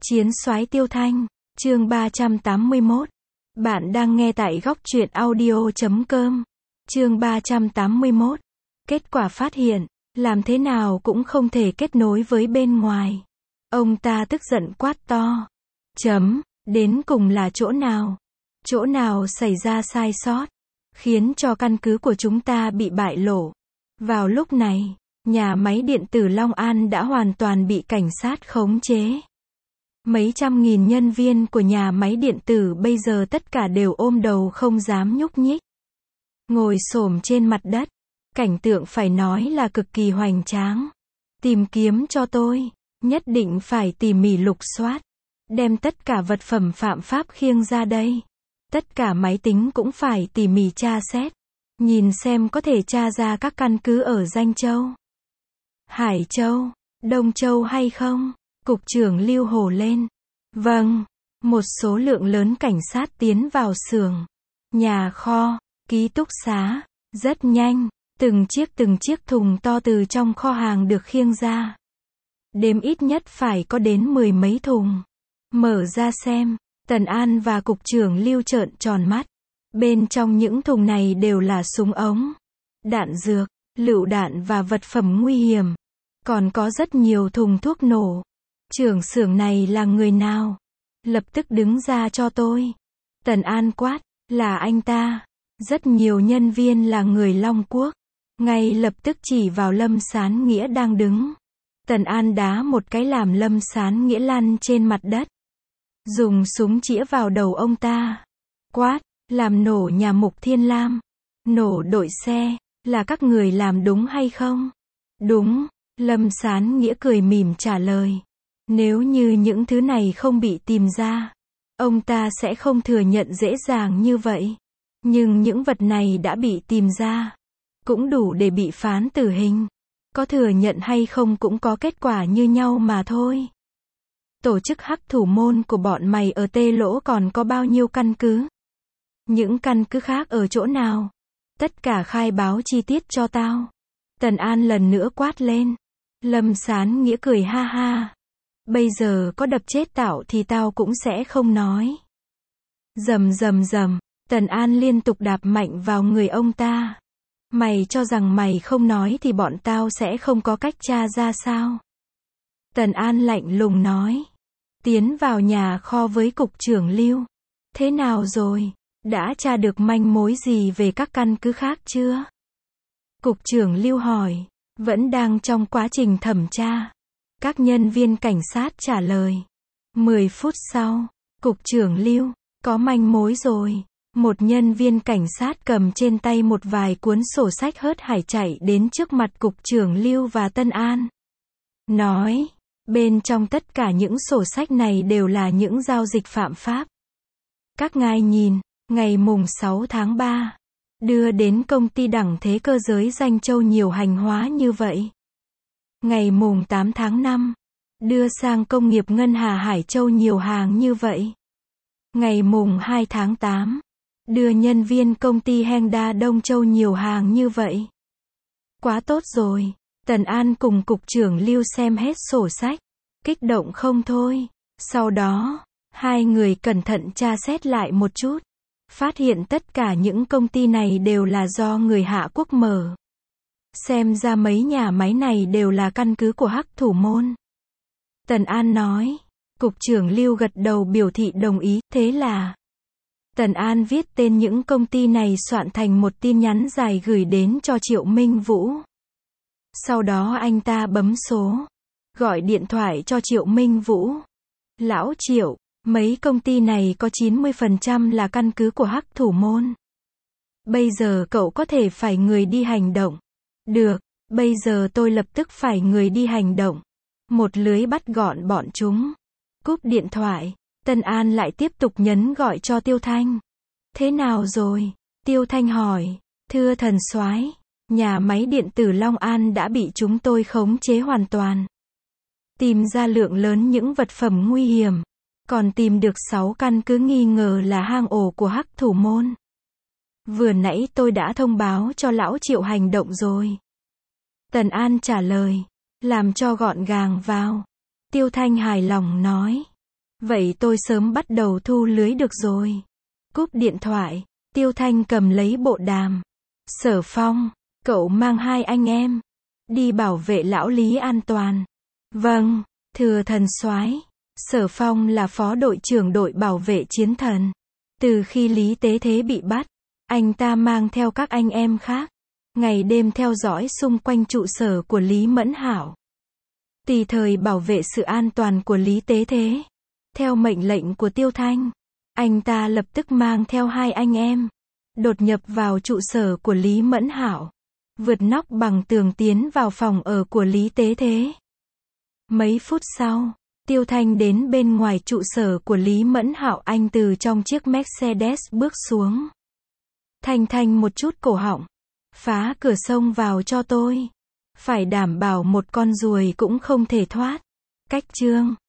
Chiến soái Tiêu Thanh, chương 381. Bạn đang nghe tại góc truyện audio.com. Chương 381. Kết quả phát hiện, làm thế nào cũng không thể kết nối với bên ngoài. Ông ta tức giận quát to. Đến cùng là chỗ nào? Chỗ nào xảy ra sai sót, khiến cho căn cứ của chúng ta bị bại lộ? Vào lúc này, nhà máy điện tử Long An đã hoàn toàn bị cảnh sát khống chế. Mấy trăm nghìn nhân viên của nhà máy điện tử bây giờ tất cả đều ôm đầu không dám nhúc nhích. Ngồi xổm trên mặt đất. Cảnh tượng phải nói là cực kỳ hoành tráng. Tìm kiếm cho tôi. Nhất định phải tỉ mỉ lục soát. Đem tất cả vật phẩm phạm pháp khiêng ra đây. Tất cả máy tính cũng phải tỉ mỉ tra xét. Nhìn xem có thể tra ra các căn cứ ở Danh Châu, Hải Châu, Đông Châu hay không? Cục trưởng Lưu hổ lên. Vâng. Một số lượng lớn cảnh sát tiến vào xưởng, nhà kho, ký túc xá. Rất nhanh, từng chiếc thùng to từ trong kho hàng được khiêng ra. Đếm ít nhất phải có đến 10 mấy thùng. Mở ra xem, Tần An và cục trưởng Lưu trợn tròn mắt. Bên trong những thùng này đều là súng ống, đạn dược, lựu đạn và vật phẩm nguy hiểm. Còn có rất nhiều thùng thuốc nổ. Trưởng xưởng này là người nào? Lập tức đứng ra cho tôi. Tần An quát. Là anh ta. Rất nhiều nhân viên là người Long Quốc. Ngay lập tức chỉ vào Lâm Sán Nghĩa đang đứng. Tần An đá một cái làm Lâm Sán Nghĩa lăn trên mặt đất. Dùng súng chĩa vào đầu ông ta. Quát. Làm nổ nhà Mục Thiên Lam, nổ đội xe, là các người làm đúng hay không? Đúng. Lâm Sán Nghĩa cười mỉm trả lời. Nếu như những thứ này không bị tìm ra, ông ta sẽ không thừa nhận dễ dàng như vậy. Nhưng những vật này đã bị tìm ra, cũng đủ để bị phán tử hình. Có thừa nhận hay không cũng có kết quả như nhau mà thôi. Tổ chức Hắc Thủ Môn của bọn mày ở Tê Lỗ còn có bao nhiêu căn cứ? Những căn cứ khác ở chỗ nào? Tất cả khai báo chi tiết cho tao. Tần An lần nữa quát lên. Lâm Sán Nghĩa cười ha ha. Bây giờ có đập chết tao thì tao cũng sẽ không nói. Rầm. Tần An liên tục đạp mạnh vào người ông ta. Mày cho rằng mày không nói thì bọn tao sẽ không có cách tra ra sao? Tần An lạnh lùng nói. Tiến vào nhà kho với cục trưởng Lưu. Thế nào rồi? Đã tra được manh mối gì về các căn cứ khác chưa? Cục trưởng Lưu hỏi. Vẫn đang trong quá trình thẩm tra. Các nhân viên cảnh sát trả lời. 10 phút sau, cục trưởng Lưu, có manh mối rồi. Một nhân viên cảnh sát cầm trên tay một vài cuốn sổ sách hớt hải chạy đến trước mặt cục trưởng Lưu và Tân An. Nói, bên trong tất cả những sổ sách này đều là những giao dịch phạm pháp. Các ngài nhìn. Ngày mùng 6 tháng 3, đưa đến công ty Đẳng Thế Cơ Giới Danh Châu nhiều hàng hóa như vậy. Ngày mùng 8 tháng 5, đưa sang công nghiệp Ngân Hà Hải Châu nhiều hàng như vậy. Ngày mùng 2 tháng 8, đưa nhân viên công ty Hengda Đông Châu nhiều hàng như vậy. Quá tốt rồi. Tần An cùng cục trưởng Lưu xem hết sổ sách, kích động không thôi. Sau đó, hai người cẩn thận tra xét lại một chút. Phát hiện tất cả những công ty này đều là do người Hạ Quốc mở. Xem ra mấy nhà máy này đều là căn cứ của Hắc Thủ Môn. Tần An nói. Cục trưởng Lưu gật đầu biểu thị đồng ý. Thế là Tần An viết tên những công ty này soạn thành một tin nhắn dài gửi đến cho Triệu Minh Vũ. Sau đó anh ta bấm số, gọi điện thoại cho Triệu Minh Vũ. Lão Triệu, mấy công ty này có 90% là căn cứ của Hắc Thủ Môn. Bây giờ cậu có thể phải người đi hành động. Được, bây giờ tôi lập tức phải người đi hành động. Một lưới bắt gọn bọn chúng. Cúp điện thoại, Tân An lại tiếp tục nhấn gọi cho Tiêu Thanh. Thế nào rồi? Tiêu Thanh hỏi. Thưa thần soái, nhà máy điện tử Long An đã bị chúng tôi khống chế hoàn toàn. Tìm ra lượng lớn những vật phẩm nguy hiểm. Còn tìm được 6 căn cứ nghi ngờ là hang ổ của Hắc Thủ Môn. Vừa nãy tôi đã thông báo cho lão Triệu hành động rồi. Tần An trả lời. Làm cho gọn gàng vào. Tiêu Thanh hài lòng nói. Vậy tôi sớm bắt đầu thu lưới được rồi. Cúp điện thoại, Tiêu Thanh cầm lấy bộ đàm. Sở Phong, cậu mang 2 anh em đi bảo vệ lão Lý an toàn. Vâng, thưa thần soái. Sở Phong là phó đội trưởng đội bảo vệ chiến thần. Từ khi Lý Tế Thế bị bắt, anh ta mang theo các anh em khác, ngày đêm theo dõi xung quanh trụ sở của Lý Mẫn Hạo, tùy thời bảo vệ sự an toàn của Lý Tế Thế. Theo mệnh lệnh của Tiêu Thanh, anh ta lập tức mang theo 2 anh em, đột nhập vào trụ sở của Lý Mẫn Hạo, vượt nóc bằng tường tiến vào phòng ở của Lý Tế Thế. Mấy phút sau, Tiêu Thanh đến bên ngoài trụ sở của Lý Mẫn Hạo, anh từ trong chiếc Mercedes bước xuống. Thanh một chút cổ họng. Phá cửa xông vào cho tôi. Phải đảm bảo một con ruồi cũng không thể thoát. Cách chương